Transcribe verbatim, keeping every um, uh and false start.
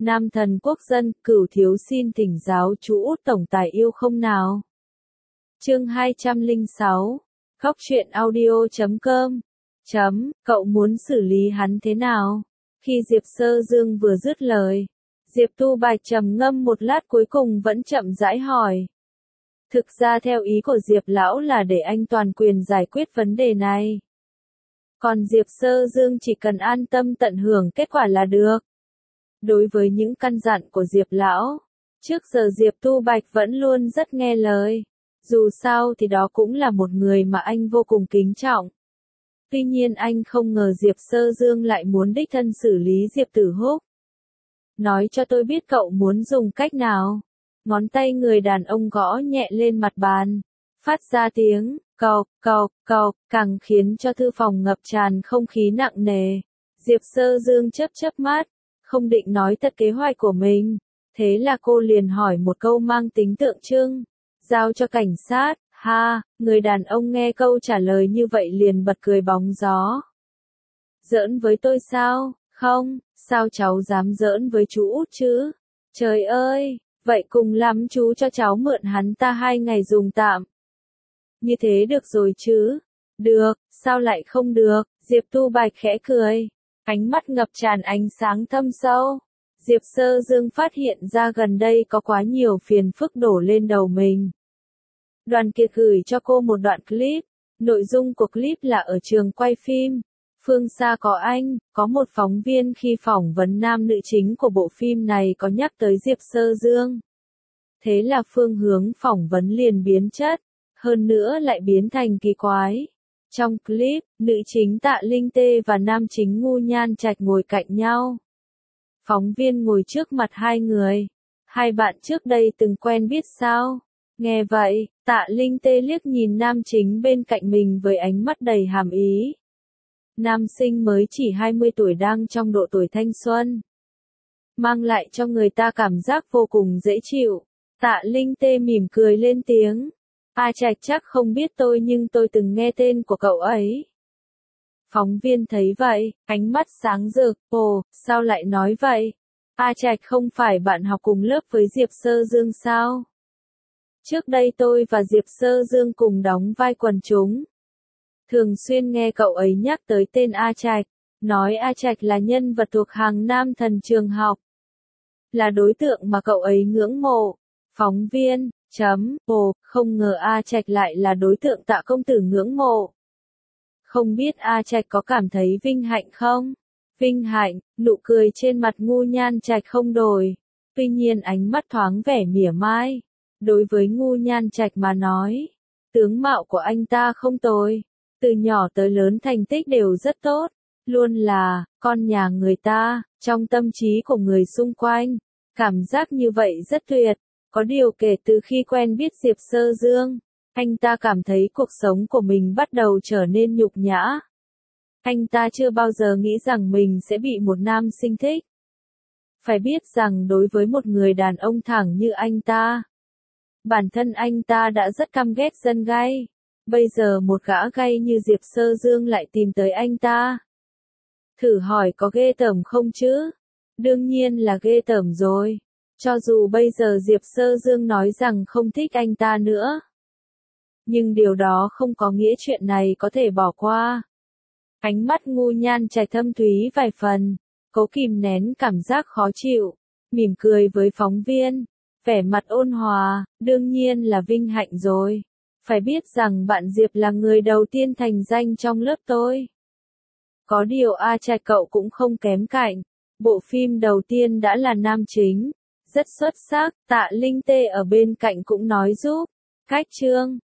Nam thần quốc dân, Cửu thiếu xin thỉnh giáo chú Út tổng tài yêu không nào. Chương hai trăm lẻ sáu. Khóc chuyện audio chấm com. Chấm, cậu muốn xử lý hắn thế nào? Khi Diệp Sơ Dương vừa dứt lời, Diệp Tu Bạch trầm ngâm một lát cuối cùng vẫn chậm rãi hỏi. Thực ra theo ý của Diệp lão là để anh toàn quyền giải quyết vấn đề này. Còn Diệp Sơ Dương chỉ cần an tâm tận hưởng kết quả là được. Đối với những căn dặn của Diệp lão, trước giờ Diệp Tu Bạch vẫn luôn rất nghe lời. Dù sao thì đó cũng là một người mà anh vô cùng kính trọng. Tuy nhiên anh không ngờ Diệp Sơ Dương lại muốn đích thân xử lý Diệp Tử Húc. Nói cho tôi biết cậu muốn dùng cách nào. Ngón tay người đàn ông gõ nhẹ lên mặt bàn, phát ra tiếng cộc cộc cộc, càng khiến cho thư phòng ngập tràn không khí nặng nề. Diệp Sơ Dương chớp chớp mắt, không định nói thật kế hoạch của mình. Thế là cô liền hỏi một câu mang tính tượng trưng. Giao cho cảnh sát, ha, người đàn ông nghe câu trả lời như vậy liền bật cười bóng gió. Giỡn với tôi sao? Không, sao cháu dám giỡn với chú Út chứ? Trời ơi, vậy cùng lắm chú cho cháu mượn hắn ta hai ngày dùng tạm. Như thế được rồi chứ? Được, sao lại không được? Diệp Tu Bạch khẽ cười, ánh mắt ngập tràn ánh sáng thâm sâu. Diệp Sơ Dương phát hiện ra gần đây có quá nhiều phiền phức đổ lên đầu mình. Đoàn Kiệt gửi cho cô một đoạn clip, nội dung của clip là ở trường quay phim. Phương xa có anh, có một phóng viên khi phỏng vấn nam nữ chính của bộ phim này có nhắc tới Diệp Sơ Dương. Thế là phương hướng phỏng vấn liền biến chất, hơn nữa lại biến thành kỳ quái. Trong clip, nữ chính Tạ Linh Tê và nam chính Ngu Nhan Trạch ngồi cạnh nhau. Phóng viên ngồi trước mặt hai người. Hai bạn trước đây từng quen biết sao? Nghe vậy, Tạ Linh Tê liếc nhìn nam chính bên cạnh mình với ánh mắt đầy hàm ý. Nam sinh mới chỉ hai mươi tuổi đang trong độ tuổi thanh xuân, mang lại cho người ta cảm giác vô cùng dễ chịu. Tạ Linh Tê mỉm cười lên tiếng. A Trạch chắc không biết tôi nhưng tôi từng nghe tên của cậu ấy. Phóng viên thấy vậy, ánh mắt sáng rực, ồ, sao lại nói vậy? A Trạch không phải bạn học cùng lớp với Diệp Sơ Dương sao? Trước đây tôi và Diệp Sơ Dương cùng đóng vai quần chúng. Thường xuyên nghe cậu ấy nhắc tới tên A Trạch, nói A Trạch là nhân vật thuộc hàng nam thần trường học. Là đối tượng mà cậu ấy ngưỡng mộ. Phóng viên, chấm, ồ, không ngờ A Trạch lại là đối tượng Tạ công tử ngưỡng mộ. Không biết A Trạch có cảm thấy vinh hạnh không? Vinh hạnh, nụ cười trên mặt Ngu Nhan Trạch không đổi. Tuy nhiên ánh mắt thoáng vẻ mỉa mai. Đối với Ngu Nhan Trạch mà nói, tướng mạo của anh ta không tồi. Từ nhỏ tới lớn thành tích đều rất tốt. Luôn là, con nhà người ta, trong tâm trí của người xung quanh. Cảm giác như vậy rất tuyệt. Có điều kể từ khi quen biết Diệp Sơ Dương, anh ta cảm thấy cuộc sống của mình bắt đầu trở nên nhục nhã. Anh ta chưa bao giờ nghĩ rằng mình sẽ bị một nam sinh thích. Phải biết rằng đối với một người đàn ông thẳng như anh ta, bản thân anh ta đã rất căm ghét dân gay. Bây giờ một gã gay như Diệp Sơ Dương lại tìm tới anh ta. Thử hỏi có ghê tởm không chứ? Đương nhiên là ghê tởm rồi. Cho dù bây giờ Diệp Sơ Dương nói rằng không thích anh ta nữa. Nhưng điều đó không có nghĩa chuyện này có thể bỏ qua. Ánh mắt Ngu Nhan Trạch thâm thúy vài phần, cố kìm nén cảm giác khó chịu, mỉm cười với phóng viên, vẻ mặt ôn hòa, đương nhiên là vinh hạnh rồi. Phải biết rằng bạn Diệp là người đầu tiên thành danh trong lớp tôi. Có điều A Trạch cậu cũng không kém cạnh, bộ phim đầu tiên đã là nam chính, rất xuất sắc. Tạ Linh Tê ở bên cạnh cũng nói giúp. Cách chương